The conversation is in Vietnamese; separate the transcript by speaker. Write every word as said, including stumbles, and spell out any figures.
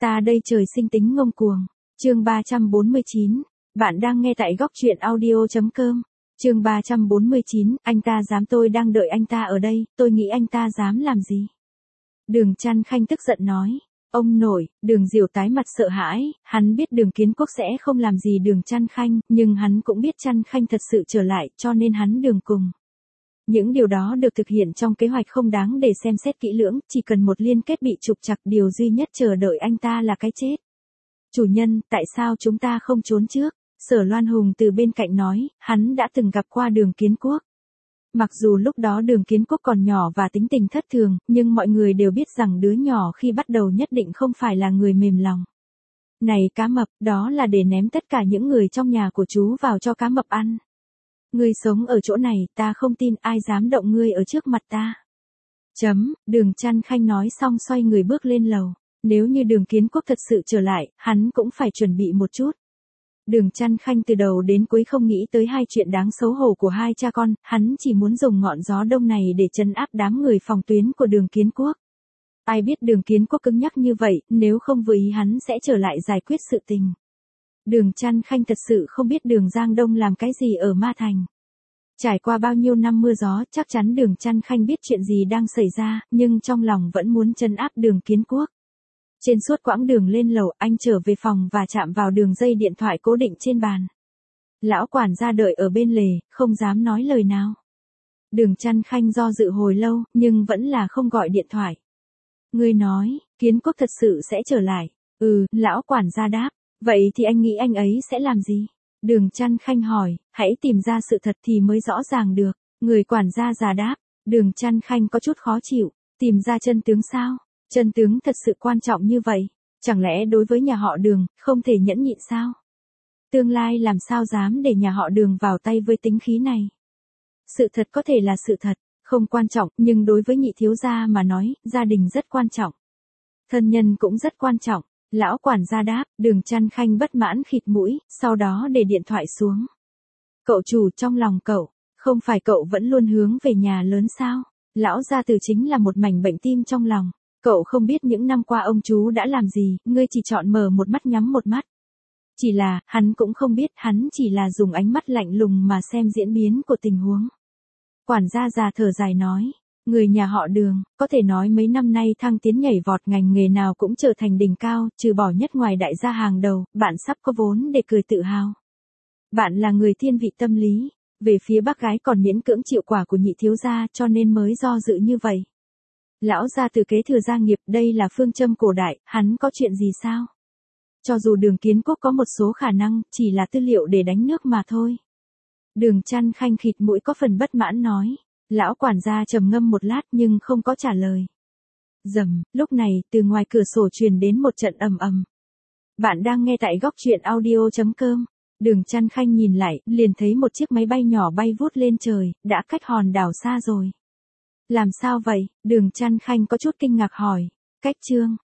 Speaker 1: Ta đây trời sinh tính ngông cuồng. Chương ba trăm bốn mươi chín. Bạn đang nghe tại góc truyện audio chấm com. Chương ba trăm bốn mươi chín, anh ta dám, tôi đang đợi anh ta ở đây, tôi nghĩ anh ta dám làm gì? Đường Trăn Khanh tức giận nói. Ông nội, Đường Diệu tái mặt sợ hãi, hắn biết Đường Kiến Quốc sẽ không làm gì Đường Trăn Khanh, nhưng hắn cũng biết Trăn Khanh thật sự trở lại, cho nên hắn đường cùng. Những điều đó được thực hiện trong kế hoạch không đáng để xem xét kỹ lưỡng, chỉ cần một liên kết bị trục trặc, điều duy nhất chờ đợi anh ta là cái chết. Chủ nhân, tại sao chúng ta không trốn trước? Sở Loan Hùng từ bên cạnh nói, hắn đã từng gặp qua Đường Kiến Quốc. Mặc dù lúc đó Đường Kiến Quốc còn nhỏ và tính tình thất thường, nhưng mọi người đều biết rằng đứa nhỏ khi bắt đầu nhất định không phải là người mềm lòng. Này cá mập, đó là để ném tất cả những người trong nhà của chú vào cho cá mập ăn. Ngươi sống ở chỗ này, ta không tin ai dám động ngươi ở trước mặt ta. Chấm, Đường Trăn Khanh nói xong xoay người bước lên lầu. Nếu như Đường Kiến Quốc thật sự trở lại, hắn cũng phải chuẩn bị một chút. Đường Trăn Khanh từ đầu đến cuối không nghĩ tới hai chuyện đáng xấu hổ của hai cha con, hắn chỉ muốn dùng ngọn gió đông này để trấn áp đám người phòng tuyến của Đường Kiến Quốc. Ai biết Đường Kiến Quốc cứng nhắc như vậy, nếu không vừa ý hắn sẽ trở lại giải quyết sự tình. Đường Trăn Khanh thật sự không biết Đường Giang Đông làm cái gì ở Ma Thành. Trải qua bao nhiêu năm mưa gió, chắc chắn Đường Trăn Khanh biết chuyện gì đang xảy ra, nhưng trong lòng vẫn muốn trấn áp Đường Kiến Quốc. Trên suốt quãng đường lên lầu, anh trở về phòng và chạm vào đường dây điện thoại cố định trên bàn. Lão quản gia đợi ở bên lề, không dám nói lời nào. Đường Trăn Khanh do dự hồi lâu, nhưng vẫn là không gọi điện thoại. Ngươi nói, Kiến Quốc thật sự sẽ trở lại. Ừ, lão quản gia đáp. Vậy thì anh nghĩ anh ấy sẽ làm gì? Đường Trăn Khanh hỏi, hãy tìm ra sự thật thì mới rõ ràng được. Người quản gia già đáp. Đường Trăn Khanh có chút khó chịu. Tìm ra chân tướng sao? Chân tướng thật sự quan trọng như vậy, chẳng lẽ đối với nhà họ Đường, không thể nhẫn nhịn sao? Tương lai làm sao dám để nhà họ Đường vào tay với tính khí này? Sự thật có thể là sự thật, không quan trọng, nhưng đối với nhị thiếu gia mà nói, gia đình rất quan trọng. Thân nhân cũng rất quan trọng, lão quản gia đáp, Đường Trăn Khanh bất mãn khịt mũi, sau đó để điện thoại xuống. Cậu chủ, trong lòng cậu, không phải cậu vẫn luôn hướng về nhà lớn sao? Lão gia tử chính là một mảnh bệnh tim trong lòng. Cậu không biết những năm qua ông chú đã làm gì, ngươi chỉ chọn mở một mắt nhắm một mắt. Chỉ là, hắn cũng không biết, hắn chỉ là dùng ánh mắt lạnh lùng mà xem diễn biến của tình huống. Quản gia già thở dài nói, người nhà họ Đường, có thể nói mấy năm nay thăng tiến nhảy vọt, ngành nghề nào cũng trở thành đỉnh cao, trừ bỏ nhất ngoài đại gia hàng đầu, bạn sắp có vốn để cười tự hào. Bạn là người thiên vị tâm lý, về phía bác gái còn miễn cưỡng chịu quả của nhị thiếu gia, cho nên mới do dự như vậy. Lão gia tử kế thừa gia nghiệp, đây là phương châm cổ đại, hắn có chuyện gì sao? Cho dù Đường Kiến Quốc có một số khả năng, chỉ là tư liệu để đánh nước mà thôi. Đường Trăn Khanh khịt mũi có phần bất mãn nói. Lão quản gia trầm ngâm một lát nhưng không có trả lời. Rầm, lúc này, từ ngoài cửa sổ truyền đến một trận ầm ầm. Bạn đang nghe tại góc truyện audio chấm com. Đường Trăn Khanh nhìn lại, liền thấy một chiếc máy bay nhỏ bay vút lên trời, đã cách hòn đảo xa rồi. Làm sao vậy? Đường Trăn Khanh có chút kinh ngạc hỏi. Cách Trương,